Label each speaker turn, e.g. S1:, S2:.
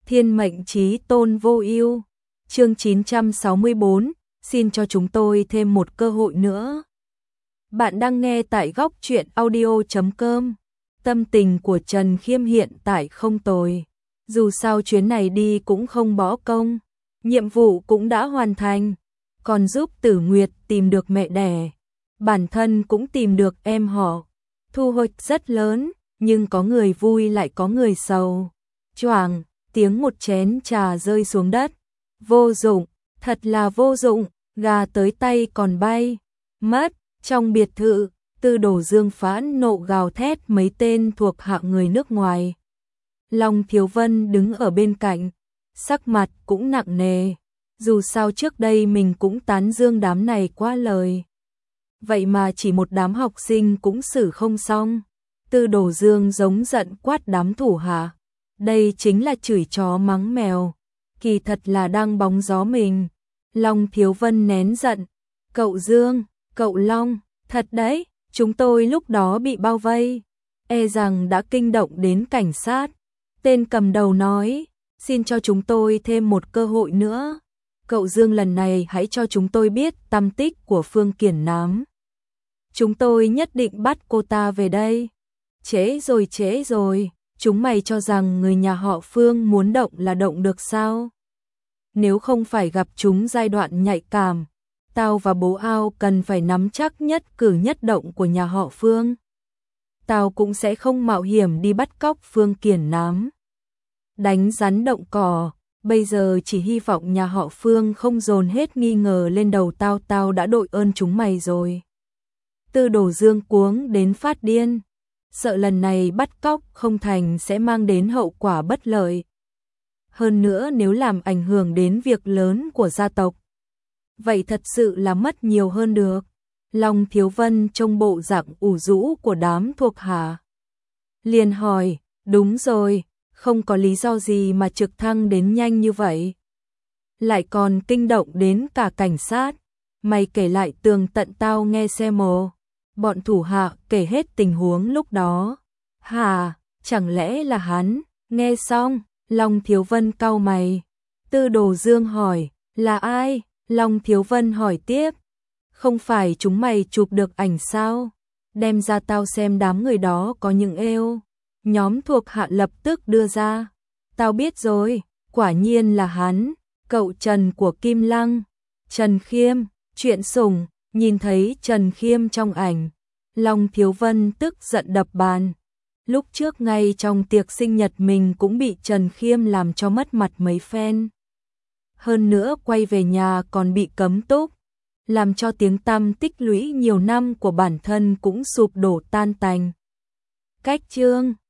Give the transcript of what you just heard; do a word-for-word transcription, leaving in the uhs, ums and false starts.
S1: Thiên mệnh chí tôn vô ưu. Chương chín trăm sáu mươi tư, xin cho chúng tôi thêm một cơ hội nữa. Bạn đang nghe tại góc truyện audio chấm com. Tâm tình của Trần Khiêm hiện tại không tồi. Dù sao chuyến này đi cũng không bỏ công, nhiệm vụ cũng đã hoàn thành, còn giúp Tử Nguyệt tìm được mẹ đẻ, bản thân cũng tìm được em họ. Thu hoạch rất lớn, nhưng có người vui lại có người sầu. Choàng, tiếng một chén trà rơi xuống đất. Vô dụng, thật là vô dụng, gà tới tay còn bay mất. Trong biệt thự, Tư Đồ Dương phẫn nộ gào thét mấy tên thuộc hạ người nước ngoài. Long Thiếu Vân đứng ở bên cạnh, sắc mặt cũng nặng nề. Dù sao trước đây mình cũng tán dương đám này quá lời. Vậy mà chỉ một đám học sinh cũng xử không xong. Tư Đồ Dương giống giận quát đám thủ hạ. Đây chính là chửi chó mắng mèo, kỳ thật là đang bóng gió mình. Long Thiếu Vân nén giận. Cậu Dương, cậu Long, thật đấy, chúng tôi lúc đó bị bao vây, e rằng đã kinh động đến cảnh sát. Tên cầm đầu nói, xin cho chúng tôi thêm một cơ hội nữa. Cậu Dương lần này hãy cho chúng tôi biết tăm tích của Phương Kiển Nám. Chúng tôi nhất định bắt cô ta về đây. Trễ rồi trễ rồi, chúng mày cho rằng người nhà họ Phương muốn động là động được sao? Nếu không phải gặp chúng giai đoạn nhạy cảm, tao và bố Ao cần phải nắm chắc nhất cử nhất động của nhà họ Phương. Tao cũng sẽ không mạo hiểm đi bắt cóc Phương Kiển Nám. Đánh rắn động cỏ, bây giờ chỉ hy vọng nhà họ Phương không dồn hết nghi ngờ lên đầu tao, tao đã đội ơn chúng mày rồi. Tư Đồ Dương cuống đến phát điên, sợ lần này bắt cóc không thành sẽ mang đến hậu quả bất lợi. Hơn nữa nếu làm ảnh hưởng đến việc lớn của gia tộc, vậy thật sự là mất nhiều hơn được. Long Thiếu Vân trông bộ dạng ủ rũ của đám thuộc hạ, liền hỏi, đúng rồi, không có lý do gì mà trực thăng đến nhanh như vậy, lại còn kinh động đến cả cảnh sát. Mày kể lại tường tận tao nghe xem mồ. Bọn thủ hạ kể hết tình huống lúc đó. Hà, chẳng lẽ là hắn? Nghe xong, Long Thiếu Vân cau mày. Tư Đồ Dương hỏi, là ai? Long Thiếu Vân hỏi tiếp, không phải chúng mày chụp được ảnh sao? Đem ra tao xem đám người đó có những êu. Nhóm thuộc hạ lập tức đưa ra. Tao biết rồi, quả nhiên là hắn, cậu Trần của Kim Lăng. Trần Khiêm, chuyện sủng, nhìn thấy Trần Khiêm trong ảnh, Long Thiếu Vân tức giận đập bàn. Lúc trước ngay trong tiệc sinh nhật mình cũng bị Trần Khiêm làm cho mất mặt mấy phen. Hơn nữa quay về nhà còn bị cấm túc, làm cho tiếng tăm tích lũy nhiều năm của bản thân cũng sụp đổ tan tành. Cách chương